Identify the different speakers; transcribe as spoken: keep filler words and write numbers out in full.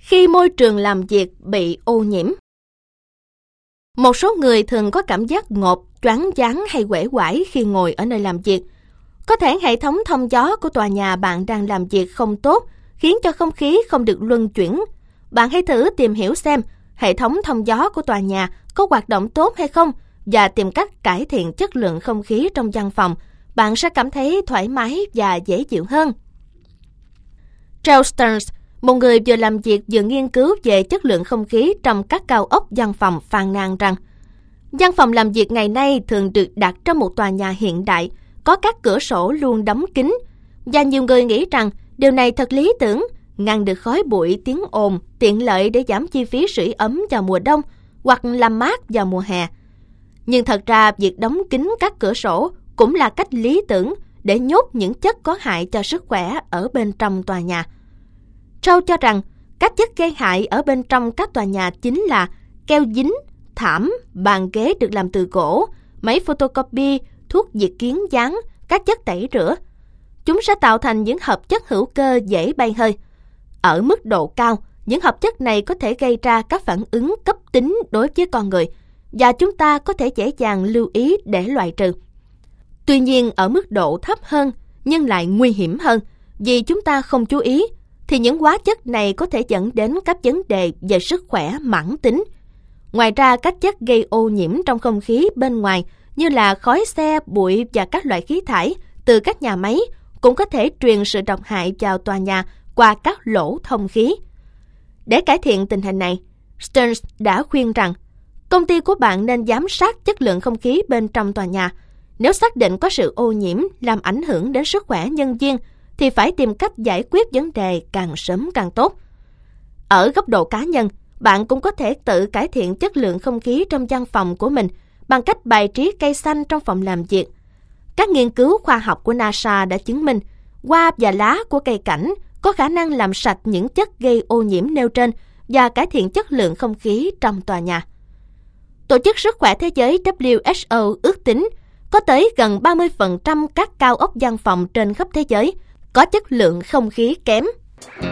Speaker 1: Khi môi trường làm việc bị ô nhiễm. Một số người thường có cảm giác ngộp, choáng váng hay uể oải khi ngồi ở nơi làm việc. Có thể hệ thống thông gió của tòa nhà bạn đang làm việc không tốt, khiến cho không khí không được luân chuyển. Bạn hãy thử tìm hiểu xem hệ thống thông gió của tòa nhà có hoạt động tốt hay không và tìm cách cải thiện chất lượng không khí trong văn phòng. Bạn sẽ cảm thấy thoải mái và dễ chịu hơn. Charles Stearns, một người vừa làm việc vừa nghiên cứu về chất lượng không khí trong các cao ốc văn phòng, phàn nàn rằng văn phòng làm việc ngày nay thường được đặt trong một tòa nhà hiện đại, có các cửa sổ luôn đóng kín, và nhiều người nghĩ rằng điều này thật lý tưởng, ngăn được khói bụi, tiếng ồn, tiện lợi để giảm chi phí sưởi ấm vào mùa đông hoặc làm mát vào mùa hè. Nhưng thật ra việc đóng kín các cửa sổ cũng là cách lý tưởng để nhốt những chất có hại cho sức khỏe ở bên trong tòa nhà. Châu cho rằng các chất gây hại ở bên trong các tòa nhà chính là keo dính, thảm, bàn ghế được làm từ gỗ, máy photocopy, thuốc diệt kiến dán, các chất tẩy rửa. Chúng sẽ tạo thành những hợp chất hữu cơ dễ bay hơi. Ở mức độ cao, những hợp chất này có thể gây ra các phản ứng cấp tính đối với con người, và chúng ta có thể dễ dàng lưu ý để loại trừ. Tuy nhiên, ở mức độ thấp hơn, nhưng lại nguy hiểm hơn, vì chúng ta không chú ý, thì những hóa chất này có thể dẫn đến các vấn đề về sức khỏe mãn tính. Ngoài ra, các chất gây ô nhiễm trong không khí bên ngoài như là khói xe, bụi và các loại khí thải từ các nhà máy cũng có thể truyền sự độc hại vào tòa nhà qua các lỗ thông khí. Để cải thiện tình hình này, Stearns đã khuyên rằng công ty của bạn nên giám sát chất lượng không khí bên trong tòa nhà. Nếu xác định có sự ô nhiễm làm ảnh hưởng đến sức khỏe nhân viên, thì phải tìm cách giải quyết vấn đề càng sớm càng tốt. Ở góc độ cá nhân, bạn cũng có thể tự cải thiện chất lượng không khí trong văn phòng của mình bằng cách bày trí cây xanh trong phòng làm việc. Các nghiên cứu khoa học của NASA đã chứng minh hoa và lá của cây cảnh có khả năng làm sạch những chất gây ô nhiễm nêu trên và cải thiện chất lượng không khí trong tòa nhà. Tổ chức Sức khỏe Thế giới W H O ước tính có tới gần ba mươi phần trăm các cao ốc văn phòng trên khắp thế giới có chất lượng không khí kém.